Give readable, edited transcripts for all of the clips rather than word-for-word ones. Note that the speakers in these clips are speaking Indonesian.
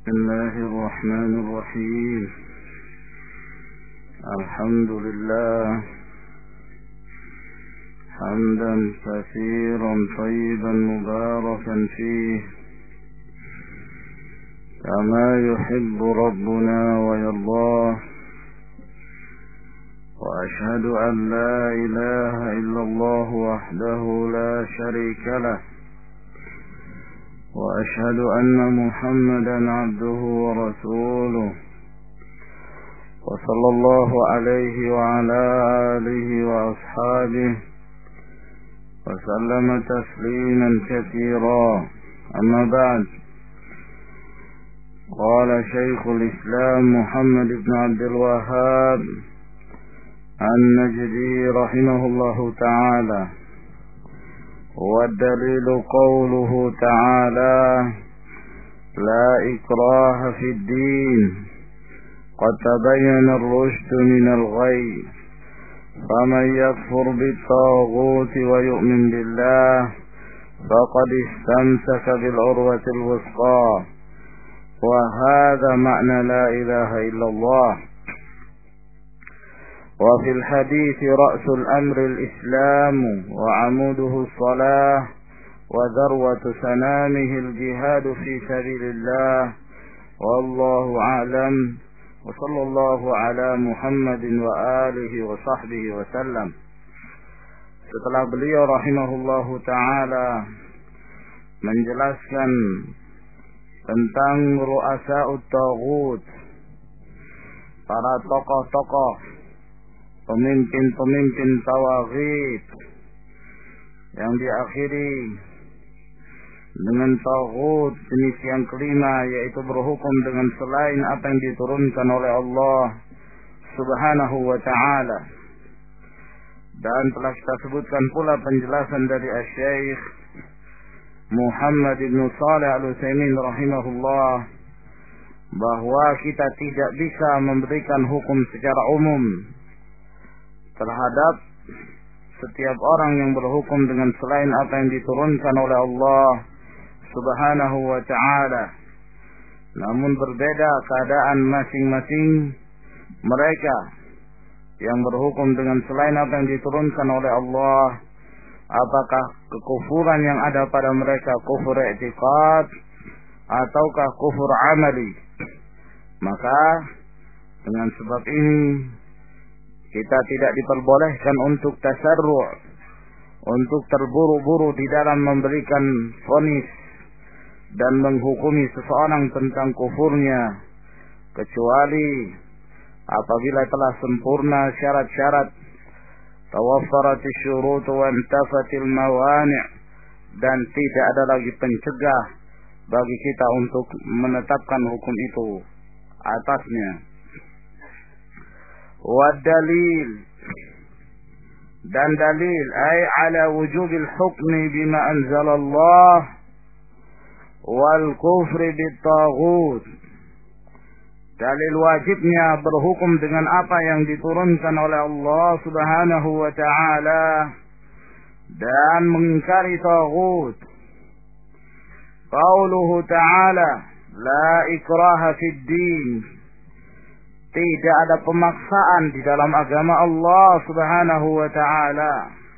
بسم الله الرحمن الرحيم. الحمد لله حمدا كثيرا طيبا مباركا فيه كما يحب ربنا ويرضاه، وأشهد أن لا إله إلا الله وحده لا شريك له، وأشهد أن محمدا عبده ورسوله، وصلى الله عليه وعلى آله وأصحابه وسلم تسليما كثيرا. أما بعد، قال شيخ الإسلام محمد بن عبد الوهاب النجدي رحمه الله تعالى: والدليل قوله تعالى: لا إكراه في الدين قد تبين الرشد من الغي، فمن يكفر بالطاغوت ويؤمن بالله فقد استمسك بالعروة الوثقى. وهذا معنى لا إله إلا الله. وفي الحديث: رأس الأمر الإسلام وعموده الصلاة وذروة سنامه الجهاد في سبيل الله. والله أعلم، وصلى الله على Muhammad wa alihi wa sahbihi wa sallam. Setelah beliau rahimahullahu ta'ala menjelaskan tentang ru'asa'ut taghut, para tokoh-tokoh, pemimpin-pemimpin tawaghit, yang diakhiri dengan taghut jenis yang kelima, yaitu berhukum dengan selain apa yang diturunkan oleh Allah subhanahu wa ta'ala. Dan telah kita sebutkan pula penjelasan dari Asy-Syaikh Muhammad ibn Shalih Al-Utsaimin rahimahullah, bahwa kita tidak bisa memberikan hukum secara umum terhadap setiap orang yang berhukum dengan selain apa yang diturunkan oleh Allah subhanahu wa ta'ala. Namun berbeda keadaan masing-masing mereka yang berhukum dengan selain apa yang diturunkan oleh Allah. Apakah kekufuran yang ada pada mereka kufur i'tiqad ataukah kufur amali? Maka dengan sebab ini kita tidak diperbolehkan untuk tasarru', untuk terburu-buru di dalam memberikan vonis dan menghukumi seseorang tentang kufurnya, kecuali apabila telah sempurna syarat-syarat, tawaffaratis syurut wa intafatil mawani', dan tidak ada lagi pencegah bagi kita untuk menetapkan hukum itu atasnya. Wa dalil, dan dalil ay ala wujubil hukmi bima anzalallah wal kufri bit-taghut, dalil wajibnya berhukum dengan apa yang diturunkan oleh Allah subhanahu wa ta'ala dan mengingkari taghut. Qauluhu ta'ala: la ikraha fid din, tidak ada pemaksaan di dalam agama Allah subhanahu wa ta'ala.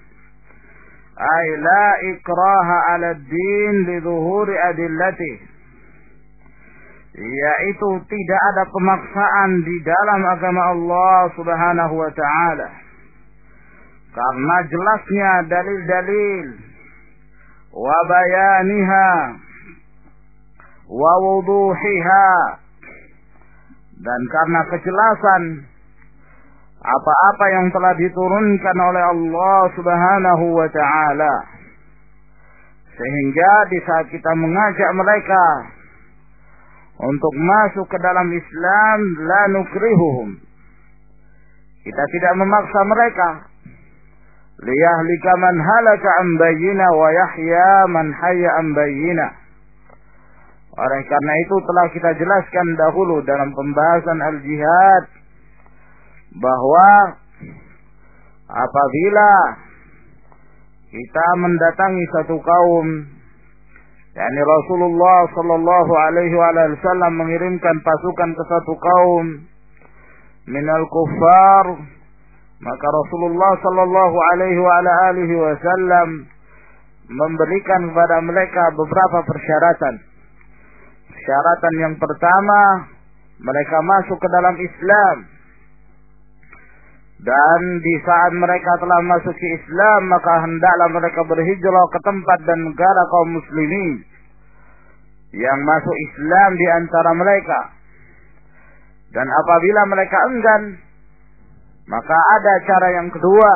Ay la ikraha ala din li zuhuri adillatih, yaitu tidak ada pemaksaan di dalam agama Allah subhanahu wa ta'ala karena jelasnya dalil-dalil, wa bayaniha wa wuduhiha, dan karena kejelasan apa-apa yang telah diturunkan oleh Allah subhanahu wa ta'ala, sehingga di saat kita mengajak mereka untuk masuk ke dalam Islam, la nukrihuhum, kita tidak memaksa mereka, liyahlika man halaka an bayyinah wa yahya man hayya an bayyinah. Oleh karena itu telah kita jelaskan dahulu dalam pembahasan al-jihad bahwa apabila kita mendatangi satu kaum yakni Rasulullah sallallahu alaihi wasallam mengirimkan pasukan ke satu kaum minal kuffar, maka Rasulullah sallallahu alaihi wasallam memberikan kepada mereka beberapa persyaratan. Persyaratan yang pertama, mereka masuk ke dalam Islam. Dan di saat mereka telah masuk ke Islam, maka hendaklah mereka berhijrah ke tempat dan negara kaum muslimin yang masuk Islam di antara mereka. Dan apabila mereka enggan, maka ada cara yang kedua,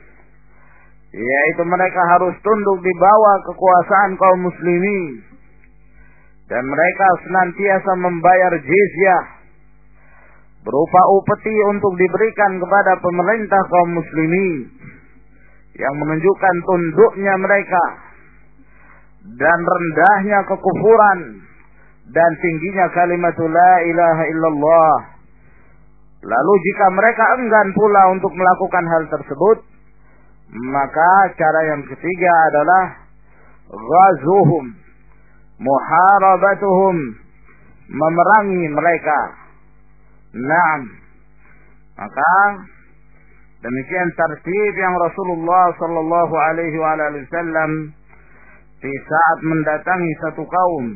yaitu mereka harus tunduk di bawah kekuasaan kaum muslimin. Dan mereka senantiasa membayar jizyah berupa upeti untuk diberikan kepada pemerintah kaum muslimin, yang menunjukkan tunduknya mereka dan rendahnya kekufuran dan tingginya kalimat la ilaha illallah. Lalu jika mereka enggan pula untuk melakukan hal tersebut, maka cara yang ketiga adalah ghazuhum, muharabatuhum, memerangi mereka. Naam. Maka demikian tertib yang Rasulullah sallallahu alaihi wasallam di saat mendatangi satu kaum.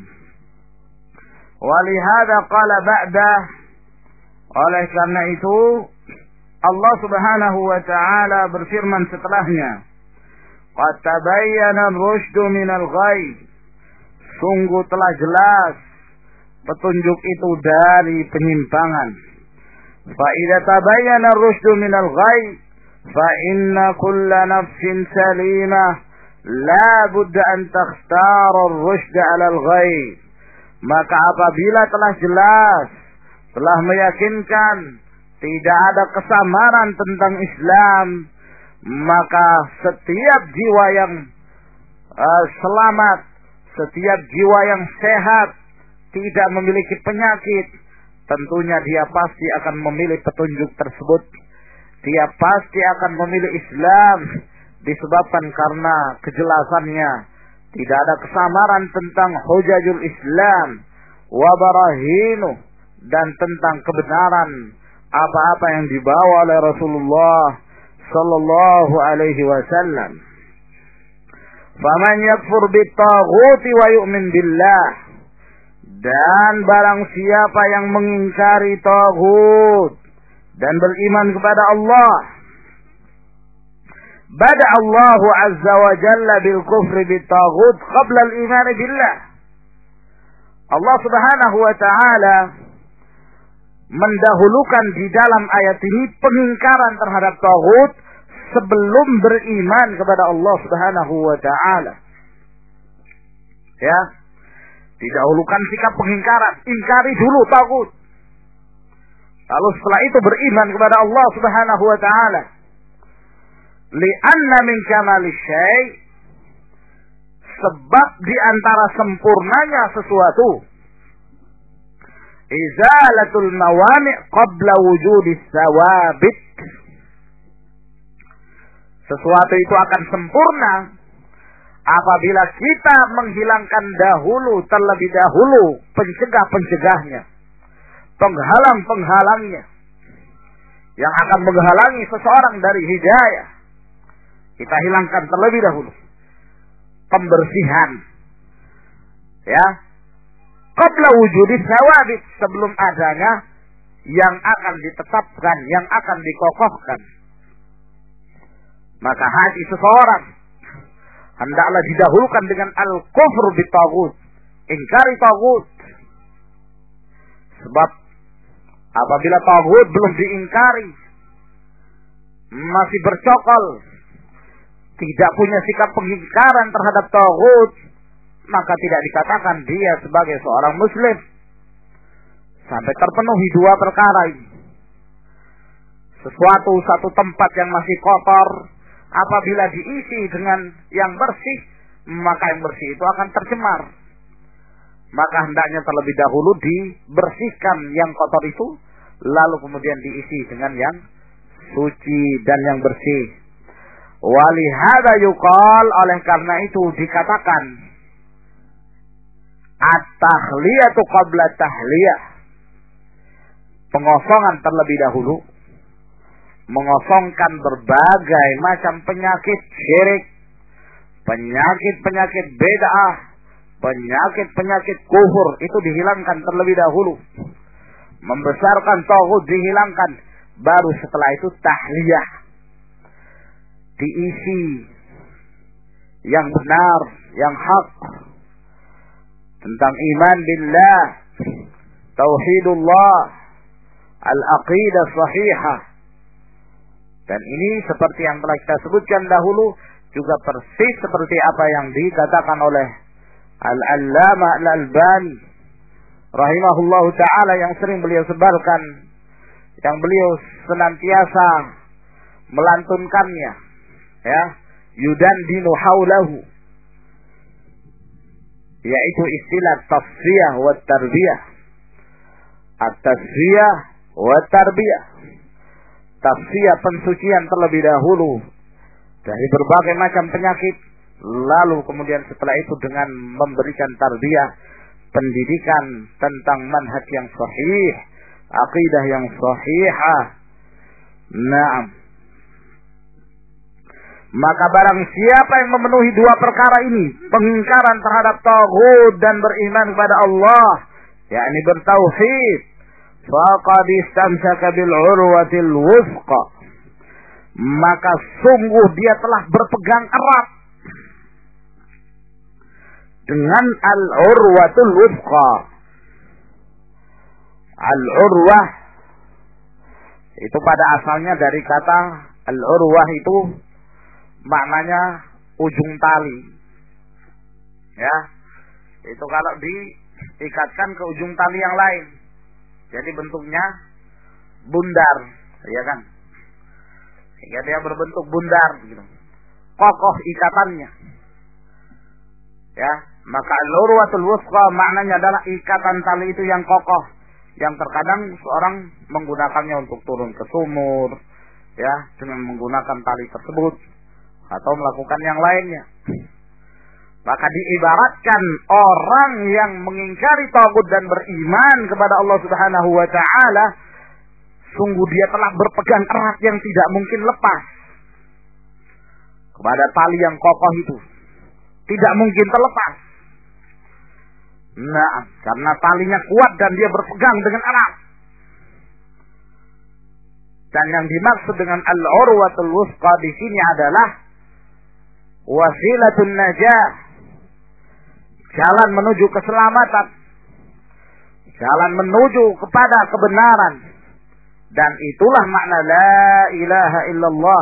Walihada qala ba'da, oleh karena itu Allah Subhanahu wa taala berfirman setelahnya, qad tabayyana ar-rusydu minal ghayy, sungguh telah jelas petunjuk itu dari penyimpangan. Fa idza tabayyana ar-rusydu minal ghayy fa inna kulla nafsin salimah la budda an takhtara ar-rusyda 'ala al-ghayy. Maka apabila telah jelas, telah meyakinkan tidak ada kesamaran tentang Islam, maka setiap jiwa yang selamat, setiap jiwa yang sehat, tidak memiliki penyakit, tentunya dia pasti akan memilih petunjuk tersebut. Dia pasti akan memilih Islam disebabkan karena kejelasannya. Tidak ada kesamaran tentang hujajul Islam wa barahinuh, dan tentang kebenaran apa-apa yang dibawa oleh Rasulullah sallallahu alaihi wasallam. Faman yakfur bit-taghuti wa yu'min billah, dan barang siapa yang mengingkari taghut dan beriman kepada Allah, bada Allah azza wa jalla bil kufri bit-taghut qabla al-iman billah. Allah Subhanahu wa taala mendahulukan di dalam ayat ini pengingkaran terhadap taghut sebelum beriman kepada Allah Subhanahu wa taala. Ya, didahulukan sikap pengingkaran, ingkari dulu taghut. Lalu setelah itu beriman kepada Allah Subhanahu wa taala. Li'anna min kamali syai', sebab di antara sempurnanya sesuatu, izalatul mawani' qabla wujudis sawabit. Sesuatu itu akan sempurna apabila kita menghilangkan terlebih dahulu pencegah-pencegahnya, penghalang-penghalangnya yang akan menghalangi seseorang dari hidayah. Kita hilangkan terlebih dahulu. Pembersihan. Ya. Qabla wujudis sawabit, sebelum adanya yang akan ditetapkan, yang akan dikokohkan. Maka hati seseorang hendaklah didahulukan dengan al-kufr bit-taghut, ingkari taghut. Sebab apabila taghut belum diingkari, masih bercokol, tidak punya sikap pengingkaran terhadap taghut, maka tidak dikatakan dia sebagai seorang muslim. Sampai terpenuhi dua perkara ini. Satu tempat yang masih kotor, apabila diisi dengan yang bersih, maka yang bersih itu akan tercemar. Maka hendaknya terlebih dahulu dibersihkan yang kotor itu, lalu kemudian diisi dengan yang suci dan yang bersih. Walihada yuqal, oleh karena itu dikatakan, At-tahliyatu qabla tahliyah. Pengosongan terlebih dahulu. Mengosongkan berbagai macam penyakit syirik, penyakit-penyakit bid'ah, penyakit-penyakit kufur, itu dihilangkan terlebih dahulu. Membesarkan tauhid dihilangkan. Baru setelah itu tahliyah. Diisi yang benar, yang hak. Tentang iman billah, tauhidullah, al-aqidah sahihah. Dan ini seperti yang telah kita sebutkan dahulu, juga persis seperti apa yang dikatakan oleh Al-Allamah Al-Albani rahimahullahu ta'ala, yang sering beliau sebarkan, yang beliau senantiasa melantunkannya, ya, yudandinu haulahu, yaitu istilah tasfiyah wa tarbiyah. At-tasfiyah wa tarbiyah. Tasfiyah, pensucian terlebih dahulu dari berbagai macam penyakit, lalu kemudian setelah itu dengan memberikan tarbiyah, pendidikan tentang manhaj yang sahih, aqidah yang sahihah. Naam. Maka barang siapa yang memenuhi dua perkara ini, pengingkaran terhadap tauhid dan beriman kepada Allah, yakni bertauhid, faqad istamsaka bil urwatil wuthqa, maka sungguh dia telah berpegang erat dengan al-urwatul wuthqa. Al-urwah itu pada asalnya dari kata al-urwah, itu maknanya ujung tali. Ya. Itu kalau diikatkan ke ujung tali yang lain, jadi bentuknya bundar, ya kan? Sehingga dia berbentuk bundar gitu. Kokoh ikatannya. Ya, maka al-urwatul wuthqa maknanya adalah ikatan tali itu yang kokoh, yang terkadang seorang menggunakannya untuk turun ke sumur, ya, dengan menggunakan tali tersebut atau melakukan yang lainnya. Maka diibaratkan orang yang mengingkari tauhid dan beriman kepada Allah Subhanahu wa taala, sungguh dia telah berpegang erat yang tidak mungkin lepas kepada tali yang kokoh itu. Tidak mungkin terlepas. Nah, karena talinya kuat dan dia berpegang dengan erat. Dan yang dimaksud dengan al-urwatul wuthqa di sini adalah wasilatun najah, jalan menuju keselamatan, jalan menuju kepada kebenaran. Dan itulah makna la ilaha illallah.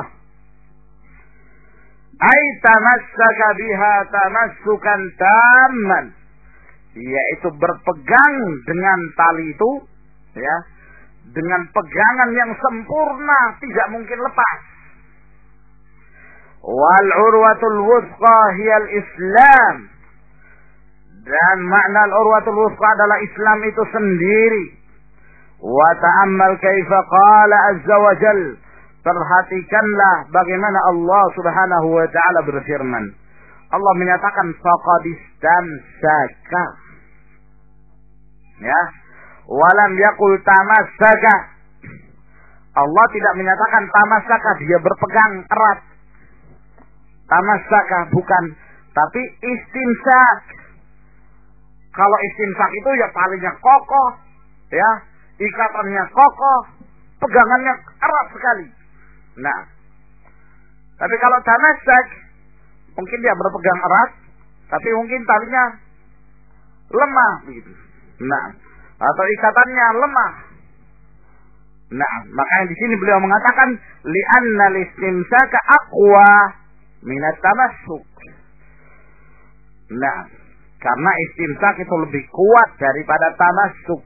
Ay tamassaka biha tamassukan tamman, yaitu berpegang dengan tali itu, ya, dengan pegangan yang sempurna, tidak mungkin lepas. Wal urwatul wuthqa hiyal Islam, dan makna al urwatul wuthqa adalah Islam itu sendiri. Wa ta'ammal kaifa qala azza wa jal, perhatikanlah bagaimana Allah Subhanahu wa taala berfirman. Allah menyatakan faqad istamsaka, ya, walam yaqul tamassaka. Allah tidak menyatakan tamassaka, dia berpegang erat. Tamassaka bukan, tapi istimsak. Kalau istimsak itu ya talinya kokoh, ya, ikatannya kokoh, pegangannya erat sekali. Nah, tapi kalau tamassak, mungkin dia berpegang erat, tapi mungkin talinya lemah begitu. Nah, atau ikatannya lemah. Nah, makanya di sini beliau mengatakan li'anna listimsaka aqwa minat tamassuk. Nah, karena istimsak itu lebih kuat daripada tamassuk.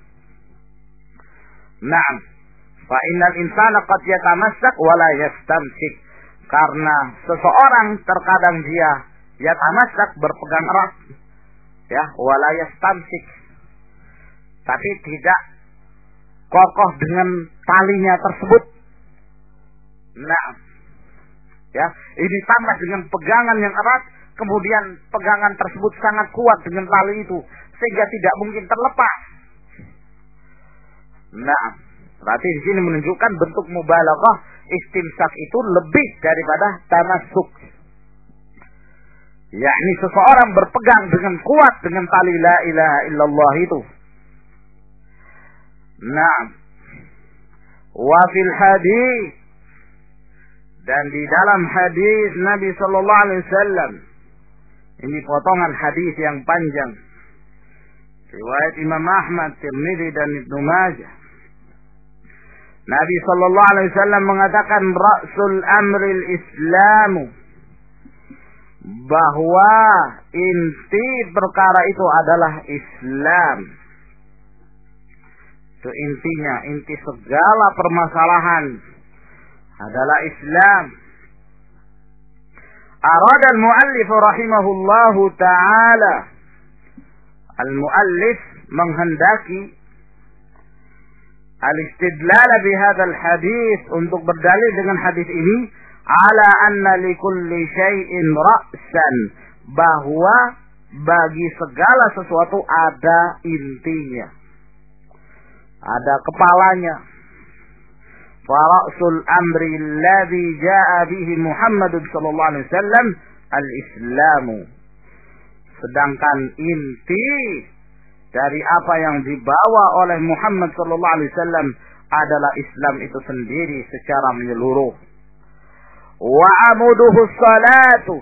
Nah, fa innal insana qad yatamassak wa la yastamsik. Karena seseorang terkadang dia yatamassak, berpegang erat, ya, wa la yastamsik, tapi tidak kokoh dengan talinya tersebut. Nah, ya, ini tambah dengan pegangan yang erat, kemudian pegangan tersebut sangat kuat dengan tali itu sehingga tidak mungkin terlepas. Nah, berarti di sini menunjukkan bentuk mubalaghah, istimsak itu lebih daripada tamassuk. Yakni seseorang berpegang dengan kuat dengan tali la ilaha illallah itu. Nah, wa fil hadis, dan di dalam hadis Nabi sallallahu alaihi wasallam, ini potongan hadis yang panjang, riwayat Imam Ahmad, Tirmidzi dan Ibnu Majah. Nabi sallallahu alaihi wasallam mengatakan ra'sul amril Islamu, bahwa inti perkara itu adalah Islam. Itu intinya, inti segala permasalahan adalah Islam. Arada al-muallif rahimahullahu ta'ala, al-muallif menghendaki al-istidlal bihadzal hadis, untuk berdalil dengan hadis ini, ala anna likulli syai'in ra'san, bahwa bagi segala sesuatu ada intinya, ada kepalanya. Fara'sul amri alladhi ja'a bihi Muhammad sallallahu alaihi wasallam al-islamu, sedangkan inti dari apa yang dibawa oleh Muhammad sallallahu alaihi wasallam adalah Islam itu sendiri secara menyeluruh. Wa amuduhu salatu,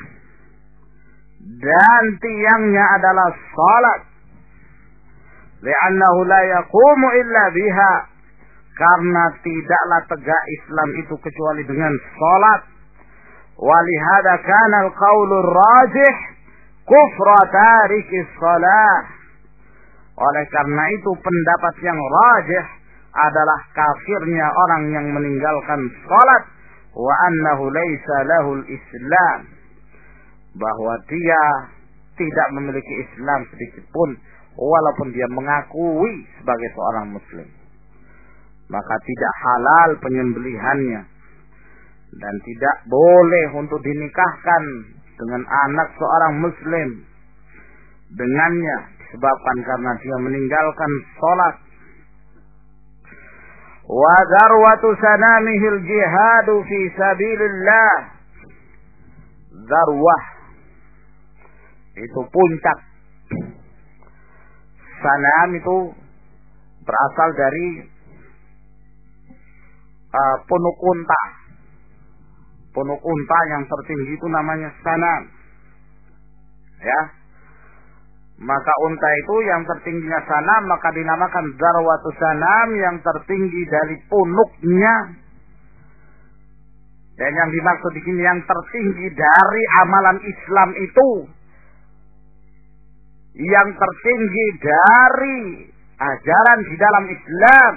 dan tiangnya adalah salat. Li'annahu la yaqumu illa biha, karena tidaklah tegak Islam itu kecuali dengan salat. Walihada kana al-qaulur rajih kufra tarikis salah. Oleh karena itu pendapat yang rajih adalah kafirnya orang yang meninggalkan salat. Wa annahu laisa lahul Islam, bahwa dia tidak memiliki Islam sedikit pun walaupun dia mengakui sebagai seorang muslim. Maka tidak halal penyembelihannya dan tidak boleh untuk dinikahkan dengan anak seorang muslim dengannya, disebabkan karena dia meninggalkan salat. Wa darwatu sanamihil jihadu fi sabilillah. Darwah itu puncak. Sanam itu berasal dari punuk unta. Punuk unta yang tertinggi itu namanya sanam. Ya. Maka unta itu yang tertingginya sanam, maka dinamakan darwatu sanam, yang tertinggi dari punuknya. Dan yang dimaksud di sini yang tertinggi dari amalan Islam itu, yang tertinggi dari ajaran di dalam Islam,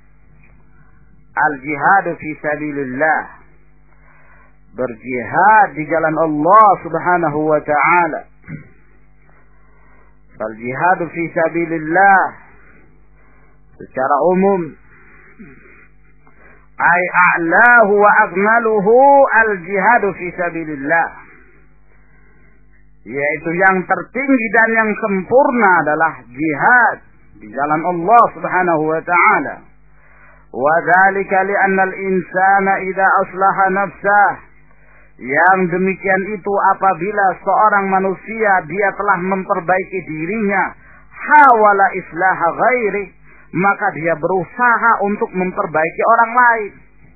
al-jihadu fi sabilillah, berjihad di jalan Allah Subhanahu wa ta'ala. Al-jihadu fi sabilillah secara umum, ay a'lahu wa akmaluhu al-jihadu fi sabilillah, yaitu yang tertinggi dan yang sempurna adalah jihad di jalan Allah Subhanahu wa ta'ala. Wa dzalika li'anna al-insana idza aslaha nafsah, yang demikian itu apabila seorang manusia dia telah memperbaiki dirinya, hawala islaha ghairi, maka dia berusaha untuk memperbaiki orang lain.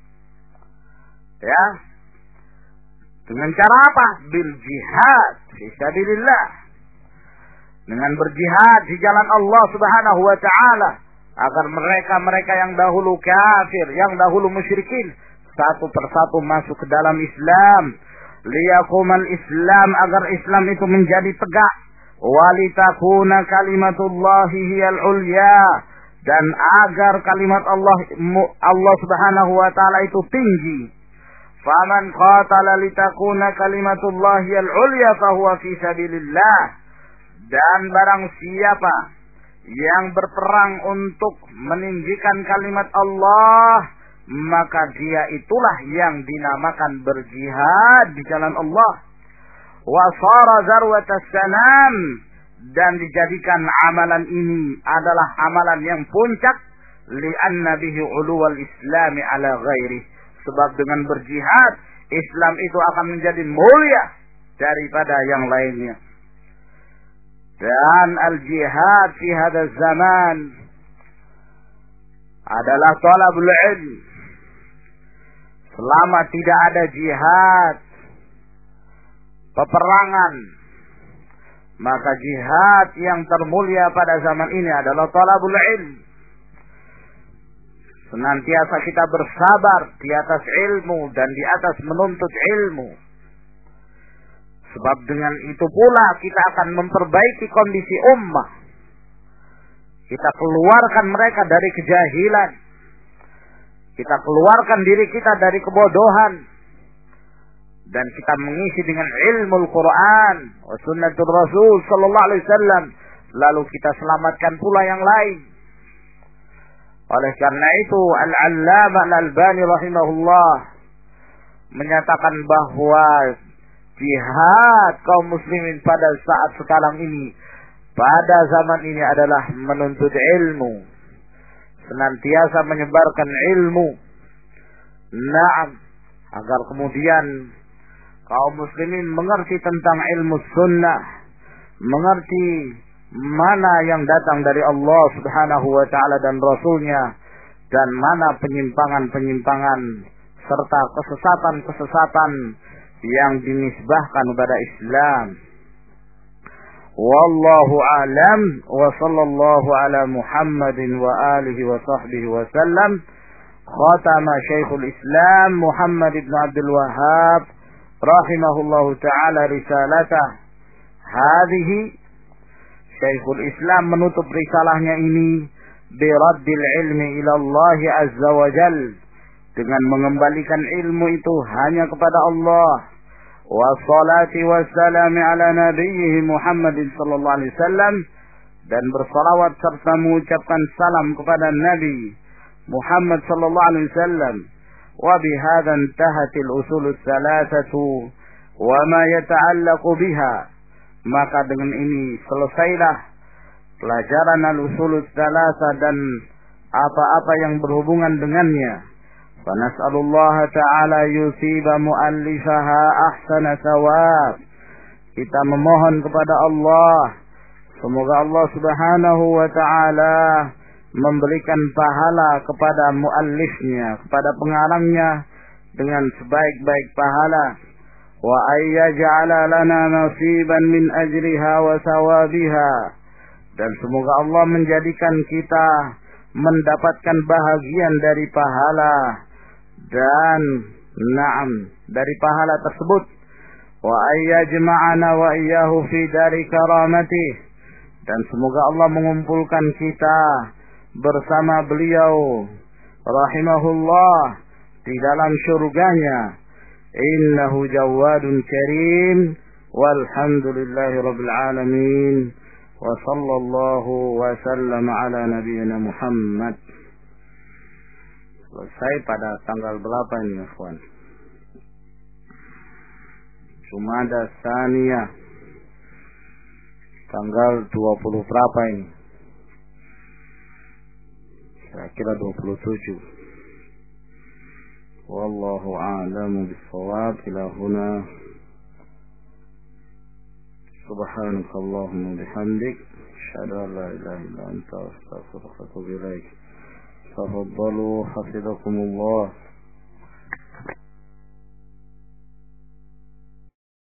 Ya. Dengan cara apa? Bil jihad fi sabilillah. Dengan berjihad di jalan Allah Subhanahu wa ta'ala, agar mereka yang dahulu kafir, yang dahulu musyrikin, satu persatu masuk ke dalam Islam. Liyaqumal Islam, agar Islam itu menjadi tegak. Walitakuna kalimatullahi hiyal ulya, dan agar kalimat Allah Subhanahu wa ta'ala itu tinggi. Faman qatala litakuna kalimatullahi hiyal ulya fahuwa fi sabilillah. Dan barang siapa yang berperang untuk meninggikan kalimat Allah, maka dia itulah yang dinamakan berjihad di jalan Allah. wa sara zarwatas sanam, dan dijadikan amalan ini adalah amalan yang puncak, li'anna bihi uluwal islami ala ghairi, sebab dengan berjihad Islam itu akan menjadi mulia daripada yang lainnya. Dan al-jihad fi hadzal zaman adalah talabul ilm. Selama tidak ada jihad, peperangan, maka jihad yang termulia pada zaman ini adalah talabul ilm. Senantiasa kita bersabar di atas ilmu dan di atas menuntut ilmu. Sebab dengan itu pula kita akan memperbaiki kondisi ummah. Kita keluarkan mereka dari kejahilan. Kita keluarkan diri kita dari kebodohan. Dan kita mengisi dengan ilmu Al-Quran wa sunnatul Rasul sallallahu alaihi wasallam. Lalu kita selamatkan pula yang lain. Oleh karena itu Al-Allamah Al-Albani rahimahullah menyatakan bahwa jihad kaum muslimin pada saat sekarang ini, pada zaman ini adalah menuntut ilmu, senantiasa menyebarkan ilmu. Naam, agar kemudian kaum muslimin mengerti tentang ilmu sunnah, mengerti mana yang datang dari Allah Subhanahu wa taala dan Rasulnya, dan mana penyimpangan-penyimpangan serta kesesatan-kesesatan yang dinisbahkan kepada Islam. Wallahu a'lam, wa sallallahu ala Muhammadin wa alihi wa sahbihi wa sallam. Khatama Syekhul Islam Muhammad ibn Abdul Wahhab rahimahullahu ta'ala risalatah hadhihi. Syekhul Islam menutup risalahnya ini biraddil ilmi ila Allah azza wa jal, dengan mengembalikan ilmu itu hanya kepada Allah. Wassalati wassalami ala nabiyhi Muhammad sallallahu alaihi wasallam, dan bersalawat serta mengucapkan salam kepada Nabi Muhammad sallallahu alaihi wasallam. Wa bihadza intahatil usulus salasatu wa ma yata'allaqu biha, maka dengan ini selesailah pelajaran al-usulus salasa dan apa-apa yang berhubungan dengannya. Fanas'alullah ta'ala yusiba mu'allifaha ahsana thawab. Kita memohon kepada Allah, semoga Allah Subhanahu wa ta'ala memberikan pahala kepada muallifnya, kepada pengarangnya, dengan sebaik-baik pahala. Wa ayyaj'ala lana nasiban min ajriha wa thawabiha, dan semoga Allah menjadikan kita mendapatkan bahagian dari pahala dan dari pahala tersebut. Wa ayyajma'ana wa iyyahu fi dari karamatih, dan semoga Allah mengumpulkan kita bersama beliau rahimahullah di dalam syurganya. Innahu jawadun karim, walhamdulillahi rabbil alamin, wa sallallahu wa sallam ala nabiyyina Muhammad. Selesai pada tanggal berapa ini, ikhwan? Jumada Tsaniyah, tanggal 20 berapa ini? Kira-kira 27. Wallahu a'lamu bis-shawab. Ila huna subhanakallahumma bihamdik, asyhadu an la ilaha illa anta, astaghfiruka wa atubu ilaik. Tafaddalu hafizakumullah.